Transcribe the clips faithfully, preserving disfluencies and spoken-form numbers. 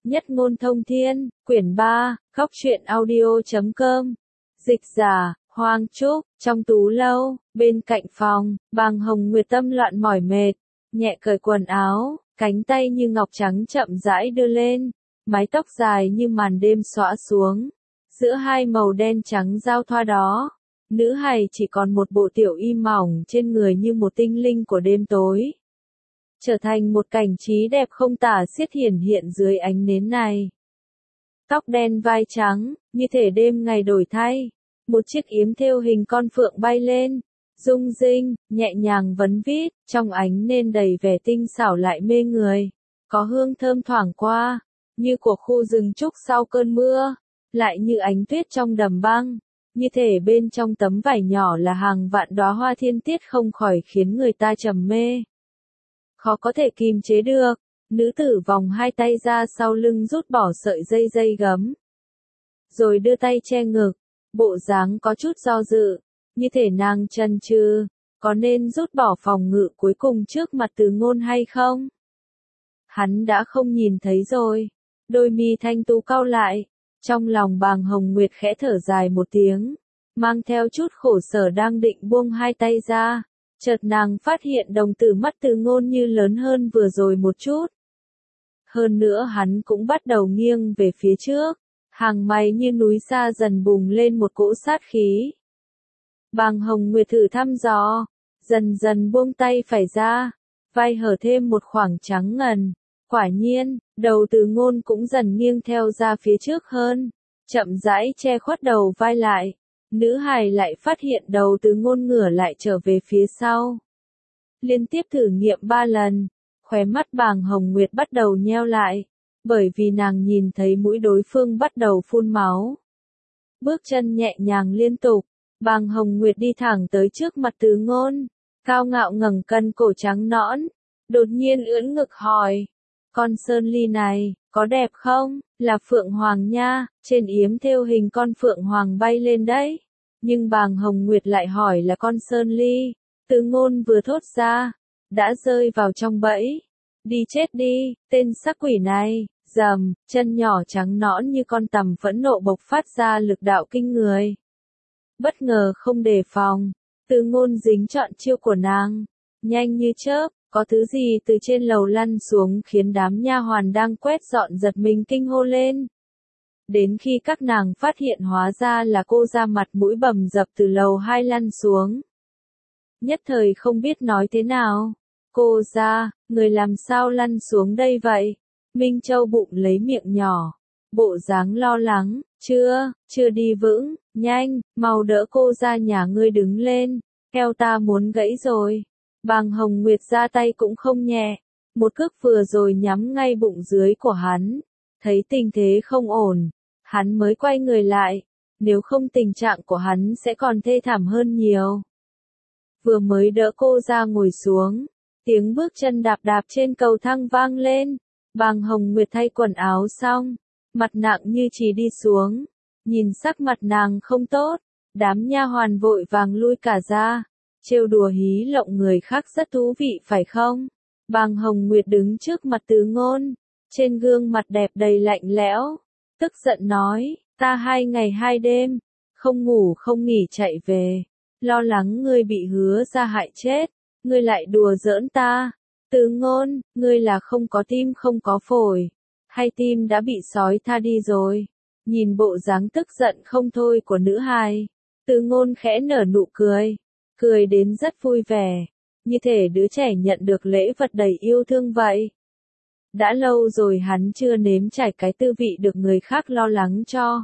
Nhất ngôn thông thiên, quyển ba, khóc chuyện audio chấm com. Dịch giả, Hoàng Trúc, trong tú lâu, bên cạnh phòng, Bàng Hồng Nguyệt tâm loạn mỏi mệt, nhẹ cởi quần áo, cánh tay như ngọc trắng chậm rãi đưa lên, mái tóc dài như màn đêm xõa xuống. Giữa hai màu đen trắng giao thoa đó, nữ hài chỉ còn một bộ tiểu y mỏng trên người như một tinh linh của đêm tối. Trở thành một cảnh trí đẹp không tả xiết hiển hiện dưới ánh nến này. Tóc đen vai trắng, như thể đêm ngày đổi thay. Một chiếc yếm thêu hình con phượng bay lên, rung rinh, nhẹ nhàng vấn vít, trong ánh nên đầy vẻ tinh xảo lại mê người. Có hương thơm thoảng qua, như của khu rừng trúc sau cơn mưa, lại như ánh tuyết trong đầm băng, như thể bên trong tấm vải nhỏ là hàng vạn đóa hoa thiên tiết không khỏi khiến người ta trầm mê. Khó có thể kìm chế được, nữ tử vòng hai tay ra sau lưng rút bỏ sợi dây dây gấm. Rồi đưa tay che ngực, bộ dáng có chút do dự, như thể nàng chần chừ, có nên rút bỏ phòng ngự cuối cùng trước mặt Từ Ngôn hay không? Hắn đã không nhìn thấy rồi, đôi mi thanh tú cau lại, trong lòng Bàng Hồng Nguyệt khẽ thở dài một tiếng, mang theo chút khổ sở đang định buông hai tay ra. Chợt nàng phát hiện đồng tử mắt Từ Ngôn như lớn hơn vừa rồi một chút. Hơn nữa hắn cũng bắt đầu nghiêng về phía trước, hàng mày như núi xa dần bùng lên một cỗ sát khí. Bàng Hồng Nguyệt thử thăm dò, dần dần buông tay phải ra, vai hở thêm một khoảng trắng ngần. Quả nhiên, đầu Từ Ngôn cũng dần nghiêng theo ra phía trước hơn, chậm rãi che khuất đầu vai lại. Nữ hài lại phát hiện đầu Từ Ngôn ngửa lại trở về phía sau. Liên tiếp thử nghiệm ba lần, khóe mắt Bàng Hồng Nguyệt bắt đầu nheo lại, bởi vì nàng nhìn thấy mũi đối phương bắt đầu phun máu. Bước chân nhẹ nhàng liên tục, Bàng Hồng Nguyệt đi thẳng tới trước mặt Từ Ngôn, cao ngạo ngẩng cân cổ trắng nõn, đột nhiên ưỡn ngực hỏi, con sơn ly này, có đẹp không? Là phượng hoàng nha, trên yếm thêu hình con phượng hoàng bay lên đấy. Nhưng Bàng Hồng Nguyệt lại hỏi là con sơn ly. Từ Ngôn vừa thốt ra, đã rơi vào trong bẫy. Đi chết đi, tên sắc quỷ này, rầm, chân nhỏ trắng nõn như con tằm phẫn nộ bộc phát ra lực đạo kinh người. Bất ngờ không đề phòng, Từ Ngôn dính trọn chiêu của nàng, nhanh như chớp. Có thứ gì từ trên lầu lăn xuống khiến đám nha hoàn đang quét dọn giật mình kinh hô lên. Đến khi các nàng phát hiện hóa ra là cô ra mặt mũi bầm dập từ lầu hai lăn xuống. Nhất thời không biết nói thế nào. Cô ra, người làm sao lăn xuống đây vậy? Minh Châu bụng lấy miệng nhỏ, bộ dáng lo lắng, chưa, chưa đi vững, nhanh, mau đỡ cô ra nhà ngươi đứng lên, eo ta muốn gãy rồi. Bàng Hồng Nguyệt ra tay cũng không nhẹ, một cước vừa rồi nhắm ngay bụng dưới của hắn, thấy tình thế không ổn, hắn mới quay người lại, nếu không tình trạng của hắn sẽ còn thê thảm hơn nhiều. Vừa mới đỡ cô ra ngồi xuống, tiếng bước chân đạp đạp trên cầu thang vang lên, Bàng Hồng Nguyệt thay quần áo xong, mặt nặng như chỉ đi xuống, nhìn sắc mặt nàng không tốt, đám nha hoàn vội vàng lui cả ra. Trêu đùa hí lộng người khác rất thú vị phải không? Bàng Hồng Nguyệt đứng trước mặt Từ Ngôn, trên gương mặt đẹp đầy lạnh lẽo, tức giận nói, ta hai ngày hai đêm, không ngủ không nghỉ chạy về, lo lắng ngươi bị hứa ra hại chết, ngươi lại đùa giỡn ta. Từ Ngôn, ngươi là không có tim không có phổi, hay tim đã bị sói tha đi rồi? Nhìn bộ dáng tức giận không thôi của nữ hài, Từ Ngôn khẽ nở nụ cười. Cười đến rất vui vẻ, như thể đứa trẻ nhận được lễ vật đầy yêu thương vậy. Đã lâu rồi hắn chưa nếm trải cái tư vị được người khác lo lắng cho.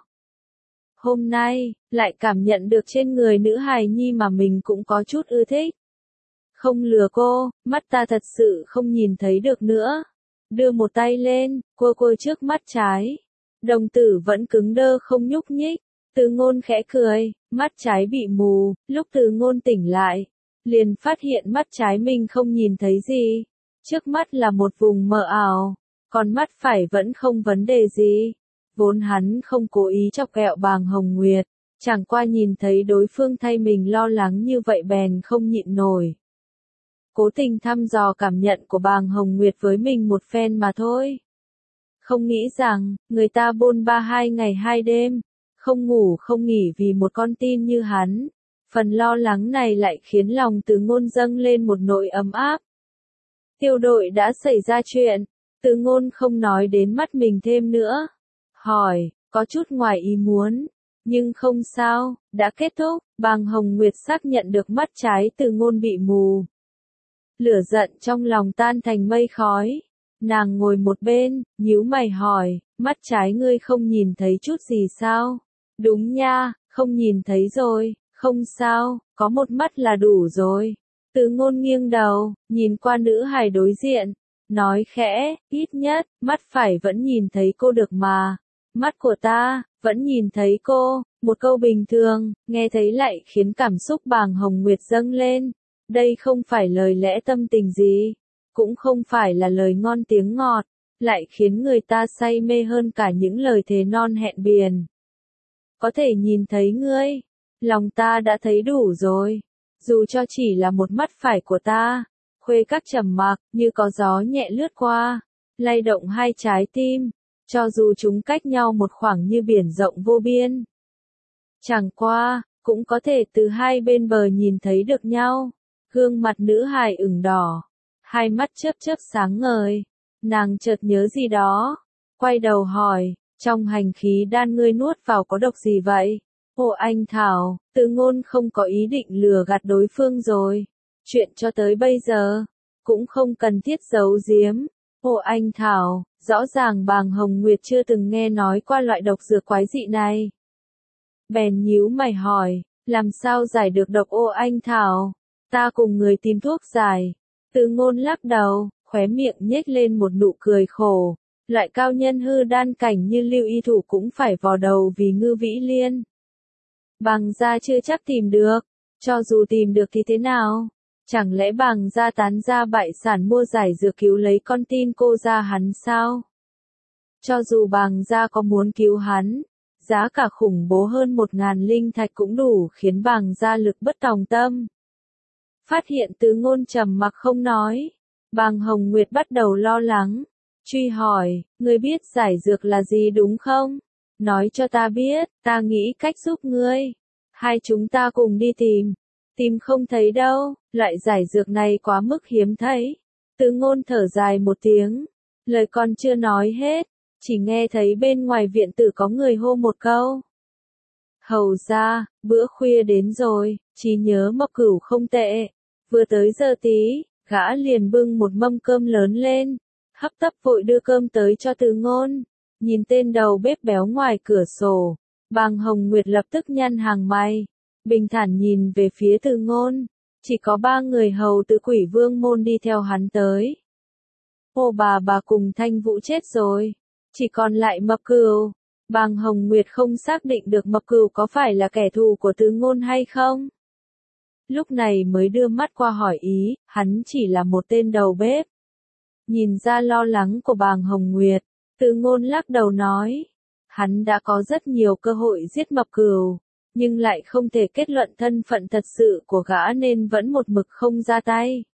Hôm nay, lại cảm nhận được trên người nữ hài nhi mà mình cũng có chút ưa thích. Không lừa cô, mắt ta thật sự không nhìn thấy được nữa. Đưa một tay lên, cua cua trước mắt trái. Đồng tử vẫn cứng đơ không nhúc nhích. Từ Ngôn khẽ cười, mắt trái bị mù, lúc Từ Ngôn tỉnh lại, liền phát hiện mắt trái mình không nhìn thấy gì. Trước mắt là một vùng mờ ảo, còn mắt phải vẫn không vấn đề gì. Vốn hắn không cố ý chọc ghẹo Bàng Hồng Nguyệt, chẳng qua nhìn thấy đối phương thay mình lo lắng như vậy bèn không nhịn nổi. Cố tình thăm dò cảm nhận của Bàng Hồng Nguyệt với mình một phen mà thôi. Không nghĩ rằng, người ta bôn ba hai ngày hai đêm, không ngủ không nghỉ vì một con tin như hắn. Phần lo lắng này lại khiến lòng Từ Ngôn dâng lên một nỗi ấm áp. Tiêu đội đã xảy ra chuyện, Từ Ngôn không nói đến mắt mình thêm nữa. Hỏi, có chút ngoài ý muốn, nhưng không sao, đã kết thúc. Bàng Hồng Nguyệt xác nhận được mắt trái Từ Ngôn bị mù. Lửa giận trong lòng tan thành mây khói. Nàng ngồi một bên, nhíu mày hỏi, mắt trái ngươi không nhìn thấy chút gì sao? Đúng nha, không nhìn thấy rồi, không sao, có một mắt là đủ rồi. Từ Ngôn nghiêng đầu, nhìn qua nữ hài đối diện, nói khẽ, ít nhất, mắt phải vẫn nhìn thấy cô được mà. Mắt của ta, vẫn nhìn thấy cô. Một câu bình thường, nghe thấy lại khiến cảm xúc Bàng Hồng Nguyệt dâng lên. Đây không phải lời lẽ tâm tình gì, cũng không phải là lời ngon tiếng ngọt, lại khiến người ta say mê hơn cả những lời thề non hẹn biển. Có thể nhìn thấy ngươi, lòng ta đã thấy đủ rồi, dù cho chỉ là một mắt phải của ta. Khuê Các trầm mặc, như có gió nhẹ lướt qua, lay động hai trái tim, cho dù chúng cách nhau một khoảng như biển rộng vô biên. Chẳng qua, cũng có thể từ hai bên bờ nhìn thấy được nhau. Gương mặt nữ hài ửng đỏ, hai mắt chớp chớp sáng ngời. Nàng chợt nhớ gì đó, quay đầu hỏi, trong hành khí đan ngươi nuốt vào có độc gì vậy? Ồ anh Thảo, Từ Ngôn không có ý định lừa gạt đối phương rồi. Chuyện cho tới bây giờ, cũng không cần thiết giấu giếm. Ồ anh Thảo, rõ ràng Bàng Hồng Nguyệt chưa từng nghe nói qua loại độc dược quái dị này. Bèn nhíu mày hỏi, làm sao giải được độc ô anh Thảo? Ta cùng người tìm thuốc giải. Từ Ngôn lắc đầu, khóe miệng nhếch lên một nụ cười khổ. Loại cao nhân hư đan cảnh như Lưu Y Thủ cũng phải vò đầu vì Ngư Vĩ Liên. Bàng gia chưa chắc tìm được, cho dù tìm được thì thế nào? Chẳng lẽ Bàng gia tán ra bại sản mua giải dược cứu lấy con tin cô gia hắn sao? Cho dù Bàng gia có muốn cứu hắn, giá cả khủng bố hơn một ngàn linh thạch cũng đủ khiến Bàng gia lực bất tòng tâm. Phát hiện Từ Ngôn trầm mặc không nói, Bàng Hồng Nguyệt bắt đầu lo lắng, truy hỏi, ngươi biết giải dược là gì đúng không? Nói cho ta biết, ta nghĩ cách giúp ngươi. Hai chúng ta cùng đi tìm. Tìm không thấy đâu, loại giải dược này quá mức hiếm thấy. Từ Ngôn thở dài một tiếng, lời còn chưa nói hết, chỉ nghe thấy bên ngoài viện tử có người hô một câu. Hầu ra, bữa khuya đến rồi, trí nhớ Mộc Cửu không tệ. Vừa tới giờ tí, gã liền bưng một mâm cơm lớn lên, hấp tấp vội đưa cơm tới cho Từ Ngôn. Nhìn tên đầu bếp béo ngoài cửa sổ, Bàng Hồng Nguyệt lập tức nhăn hàng mày, bình thản nhìn về phía Từ Ngôn. Chỉ có ba người hầu từ Quỷ Vương môn đi theo hắn tới. Ô bà bà cùng Thanh Vũ chết rồi, chỉ còn lại Mộc Cửu. Bàng Hồng Nguyệt không xác định được Mộc Cửu có phải là kẻ thù của Từ Ngôn hay không. Lúc này mới đưa mắt qua hỏi ý, hắn chỉ là một tên đầu bếp. Nhìn ra lo lắng của Bàng Hồng Nguyệt, Từ Ngôn lắc đầu nói, hắn đã có rất nhiều cơ hội giết Mộc Cửu, nhưng lại không thể kết luận thân phận thật sự của gã nên vẫn một mực không ra tay.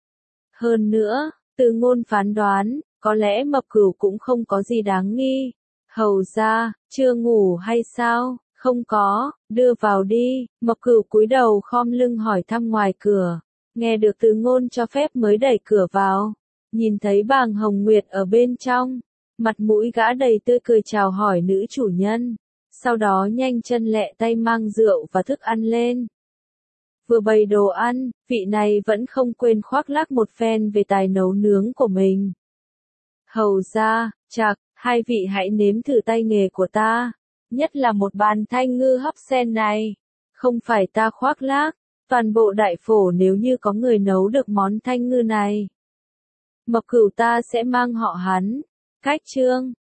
Hơn nữa, Từ Ngôn phán đoán, có lẽ Mộc Cửu cũng không có gì đáng nghi. Hầu ra, chưa ngủ hay sao? Không có, đưa vào đi. Mộc Cửu cúi đầu khom lưng hỏi thăm ngoài cửa. Nghe được Từ Ngôn cho phép mới đẩy cửa vào. Nhìn thấy Bàng Hồng Nguyệt ở bên trong. Mặt mũi gã đầy tươi cười chào hỏi nữ chủ nhân. Sau đó nhanh chân lẹ tay mang rượu và thức ăn lên. Vừa bày đồ ăn, vị này vẫn không quên khoác lác một phen về tài nấu nướng của mình. Hầu ra, chạc, hai vị hãy nếm thử tay nghề của ta. Nhất là một bàn thanh ngư hấp sen này. Không phải ta khoác lác, toàn bộ đại phổ nếu như có người nấu được món thanh ngư này. Mộc Cửu ta sẽ mang họ hắn. Cách chương